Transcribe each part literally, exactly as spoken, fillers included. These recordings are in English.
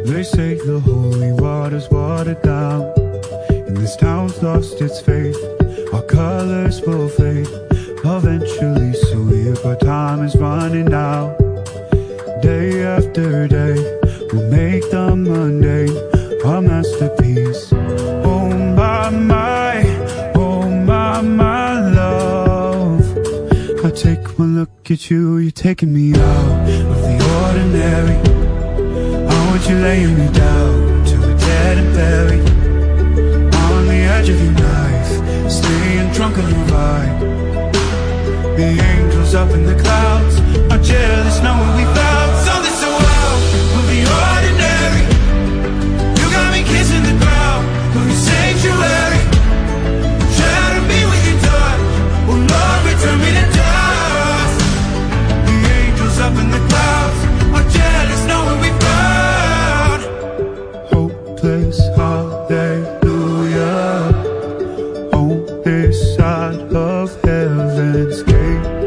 They say the holy water's watered down, and this town's lost its faith. Our colors will fade eventually, so weird, but time is running out. Day after day, we'll make the mundane our masterpiece. Oh my, my, oh my, my love. I take one look at you, you're taking me out of the ordinary. I want you laying me down to a dead and buried, on the edge of your knife, staying drunk on your ride. The angels up in the clouds are jealous knowing we found something so out of the ordinary. You got me kissing the ground of your sanctuary, try to be with your touch, oh Lord, return me to dust. The angels up in the clouds are jealous knowing we found hopeless hallelujah on this side of heaven's gate.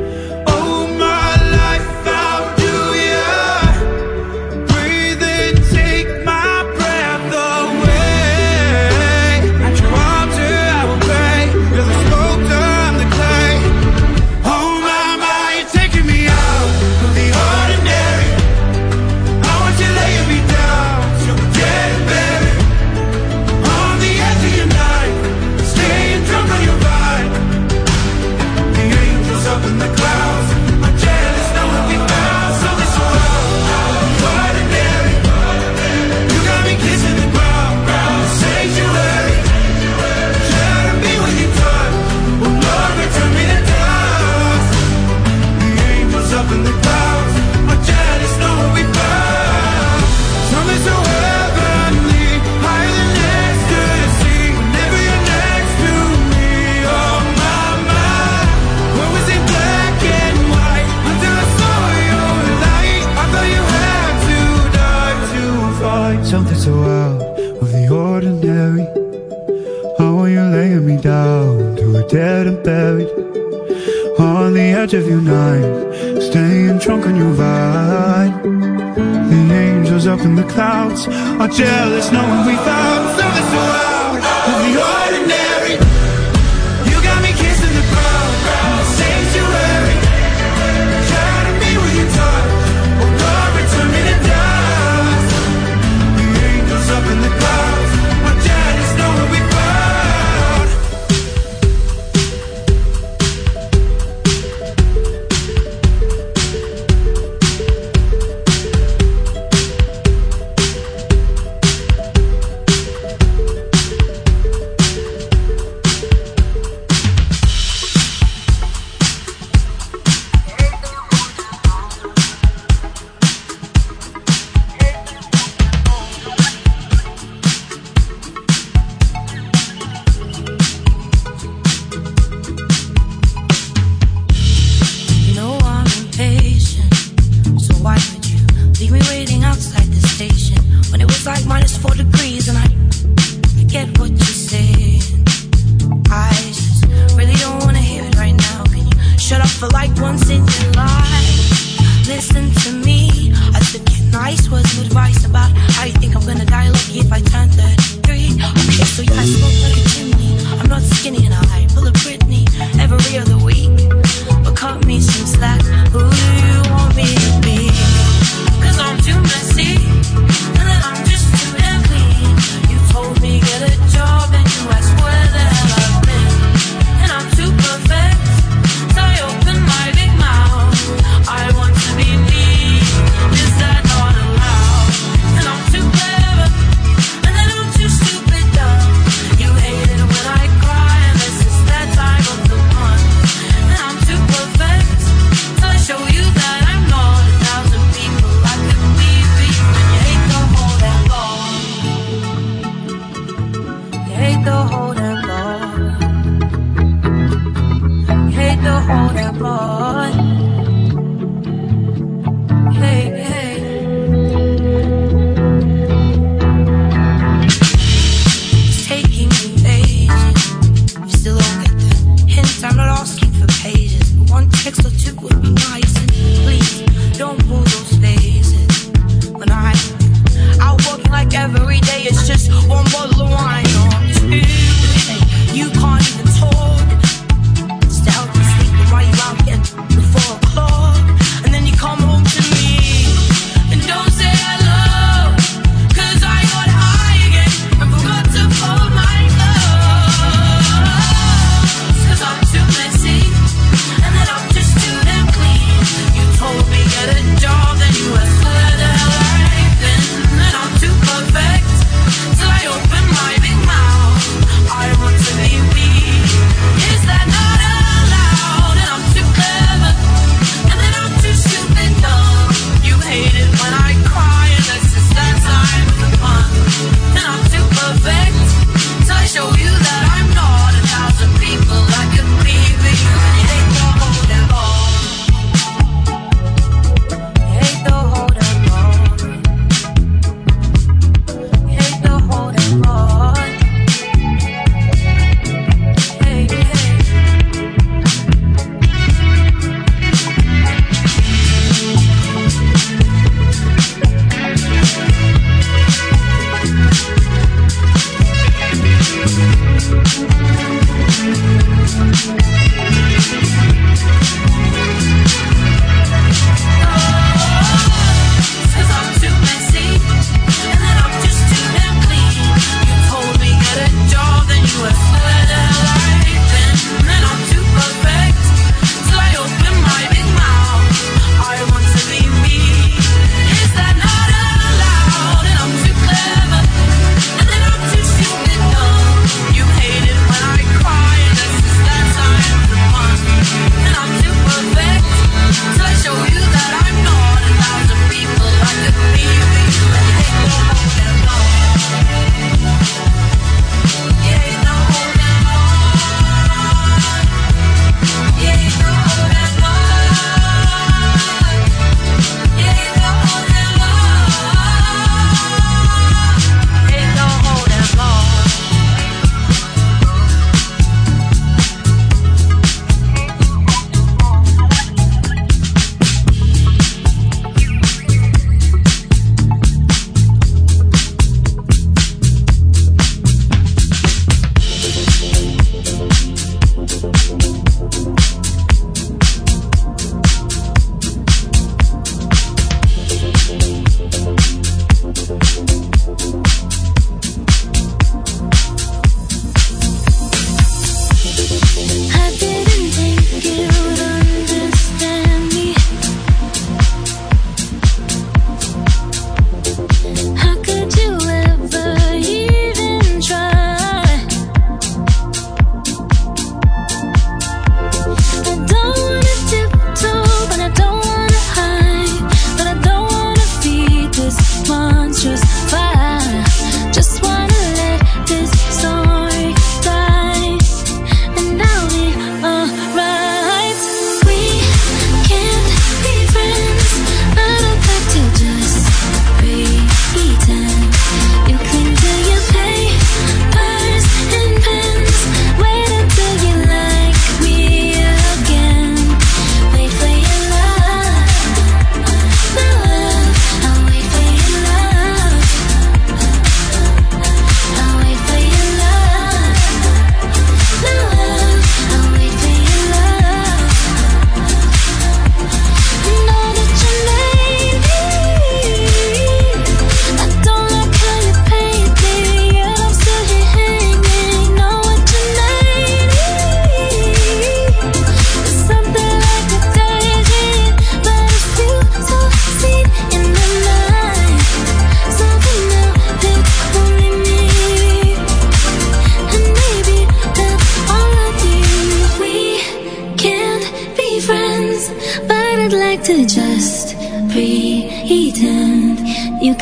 Something so out of the ordinary. How are you laying me down to a dead and buried, on the edge of your knife, staying drunk on your ride. The angels up in the clouds are jealous knowing we found something so out of the ordinary. You got me kissing the ground in the sanctuary, try to be with your touch, oh Lord, return me to dust. Up in the clouds, our jealous know what we found. I want to be me. Is that not allowed? And I'm too bad.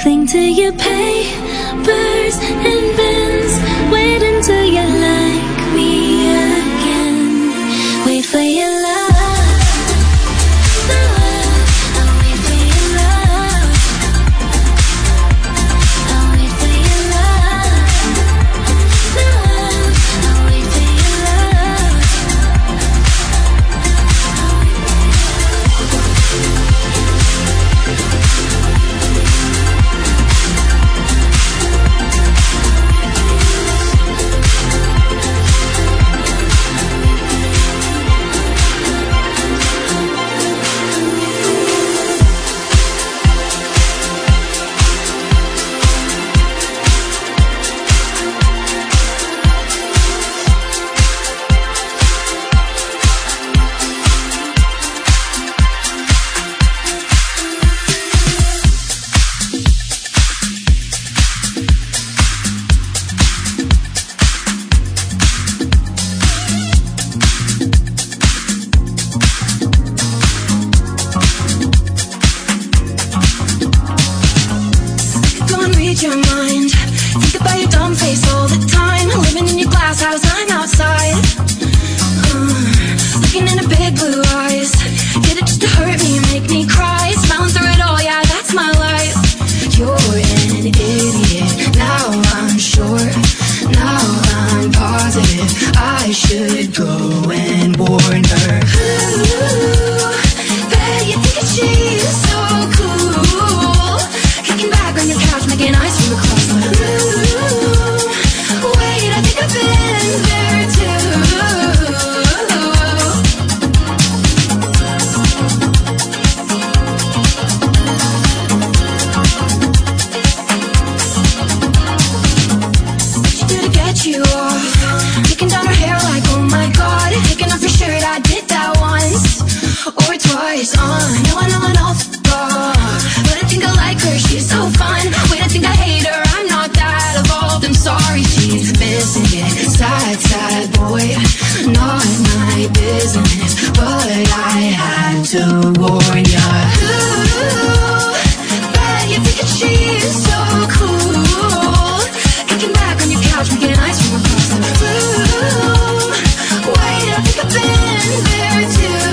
cling to your papers and bins. Wait until you like me again. Wait for your love. Your mind, think about your dumb face all the time. Living in your glass house, I'm outside. uh, Looking into big blue eyes. Did it just to hurt me, make me cry. Smiling through it all, yeah, that's my life. You're an idiot, now I'm sure. Now I'm positive I should go and warn her. Ooh, bet you think that she's so cool. Kicking back on your couch, making eyes from across the room. Wait, I think I've been there too. What you do to get you off? Taking down her hair like, oh my god. Taking off your shirt, I did that once or twice. Uh, no, I know I know. But I think I like her, she's so fun. Wait, I think I hate her, I'm not that evolved. I'm sorry, she's missing it. Sad, sad boy, not my business. But I had to warn ya. Ooh, bet you think that she's so cool. Kicking back on your couch, making eyes from across the room. Wait, I think I've been there too.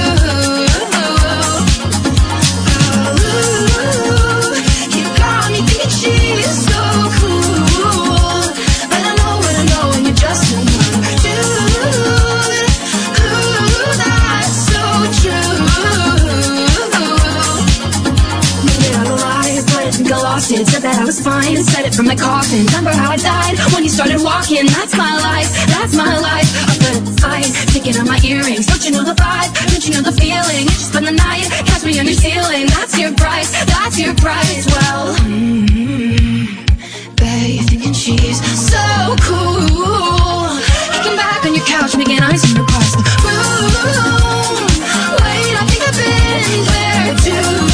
Said that I was fine, said it from my coffin. Remember how I died when you started walking? That's my life, that's my life. Up at the fight, taking out my earrings. Don't you know the vibe? Don't you know the feeling? You just spend the night, catch me on your ceiling. That's your price, that's your price. Well, mm-hmm, bet you're thinking she's so cool. Kicking back on your couch, making eyes from across the room. Wait, I think I've been there too.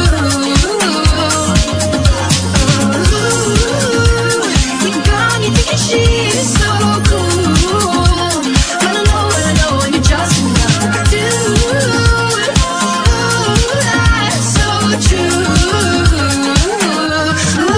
She's so cool. I don't know what I know when you just love, dude. Oh, that's so true.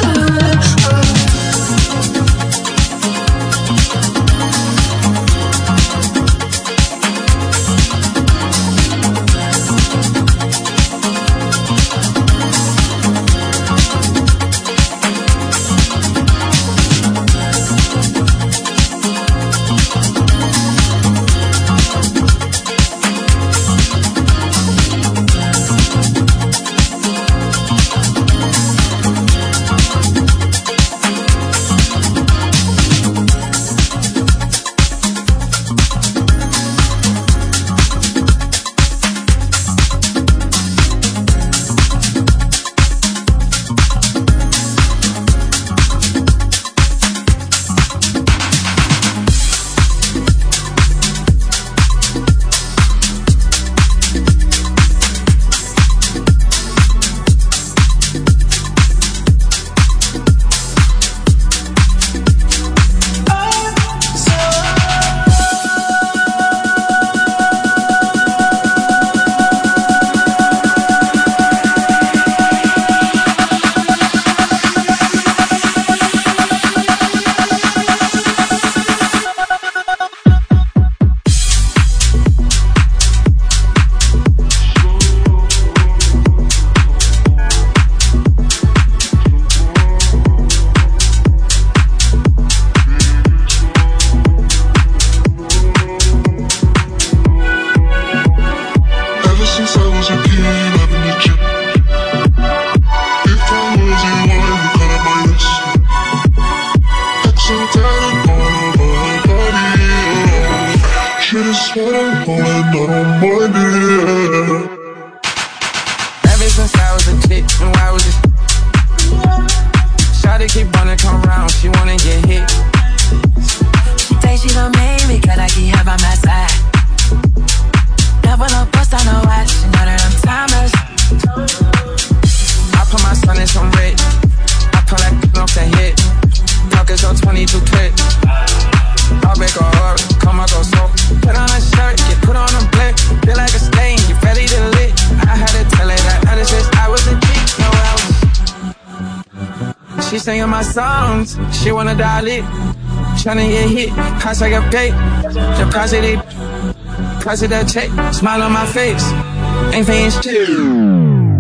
She singing my songs, she wanna dial it. Tryna get hit, price I get paid. The price of it, price of that check. Smile on my face, ain't paying shit.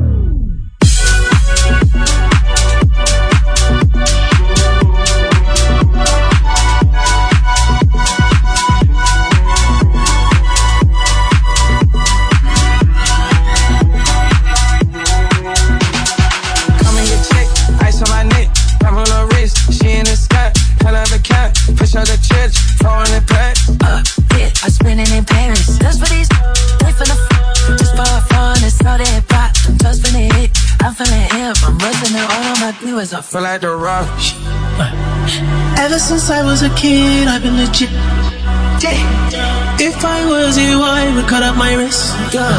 I feel like the rush. Ever since I was a kid, I've been legit. If I was you, I would cut up my wrist.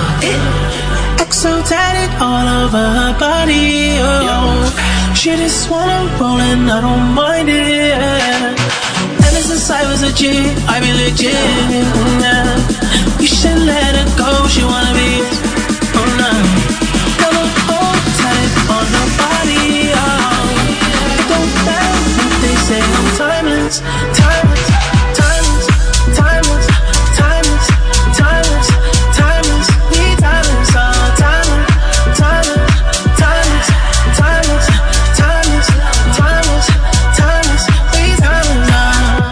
X O tatted all over her body. Oh, she just wanna roll and I don't mind it. Ever since I was a G, I've been legit. You should let her go, she wanna be. Oh no, never hold tight on her body. Oh. They say I'm timeless, timeless, timeless, timeless, timeless, timeless, timeless, we timeless, oh, timeless, timeless, timeless, timeless, timeless, timeless, timeless, we timeless, oh.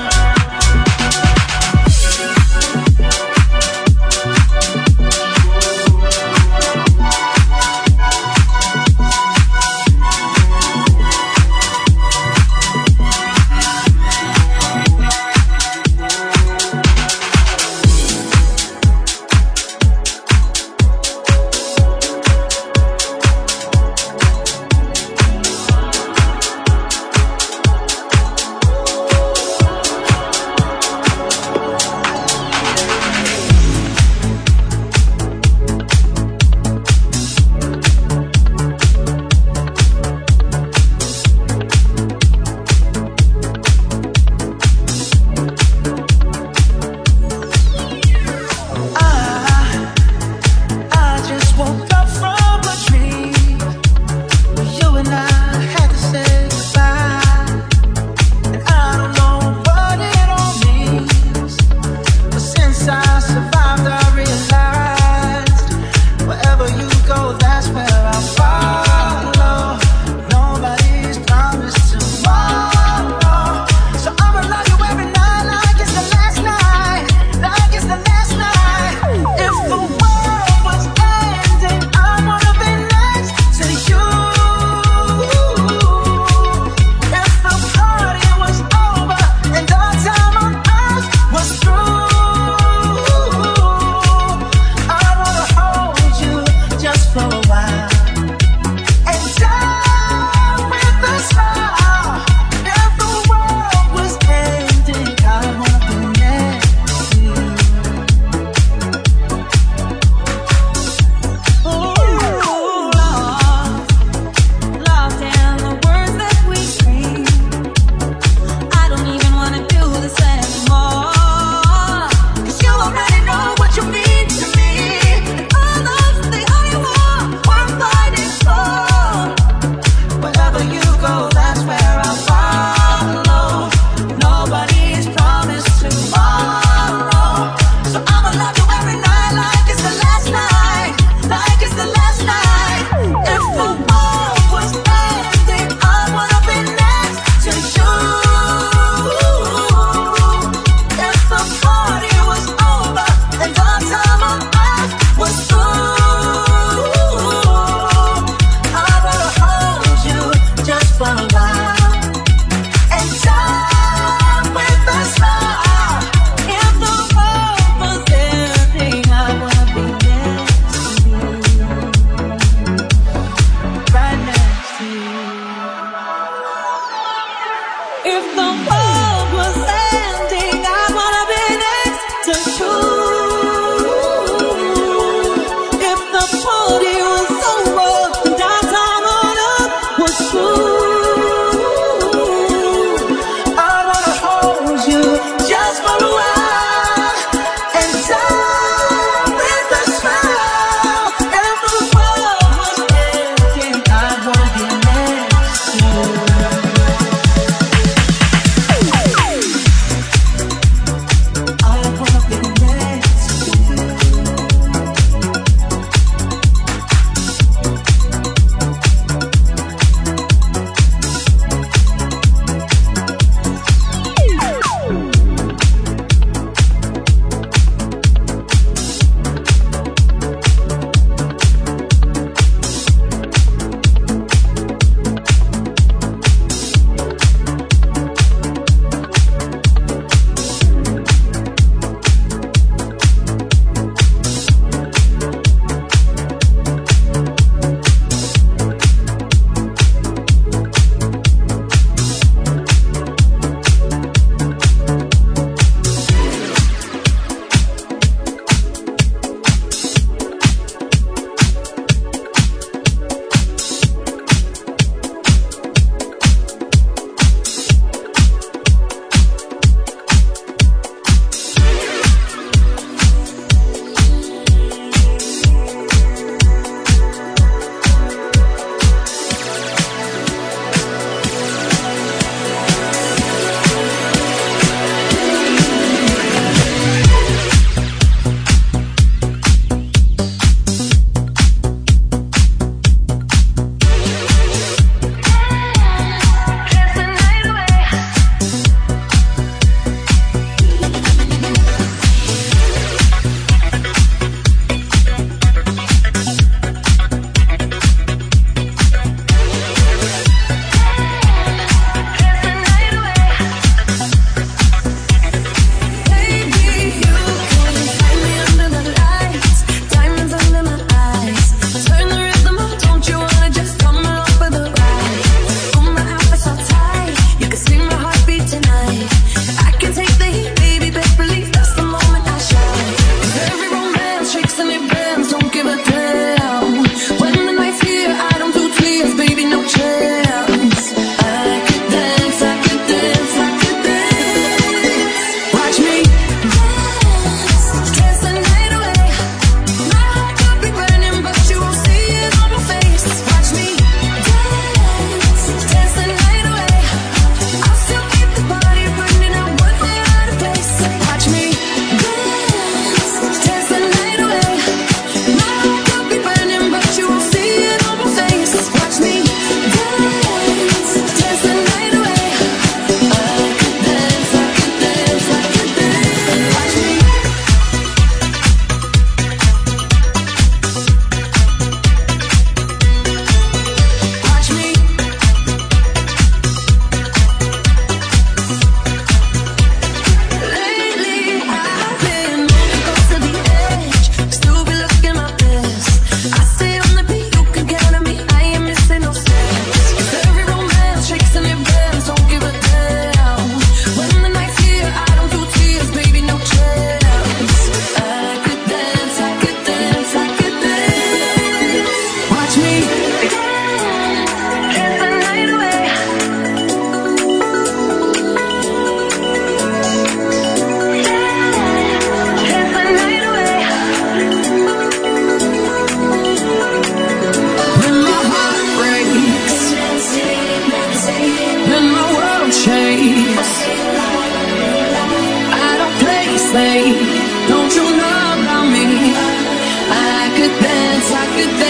good.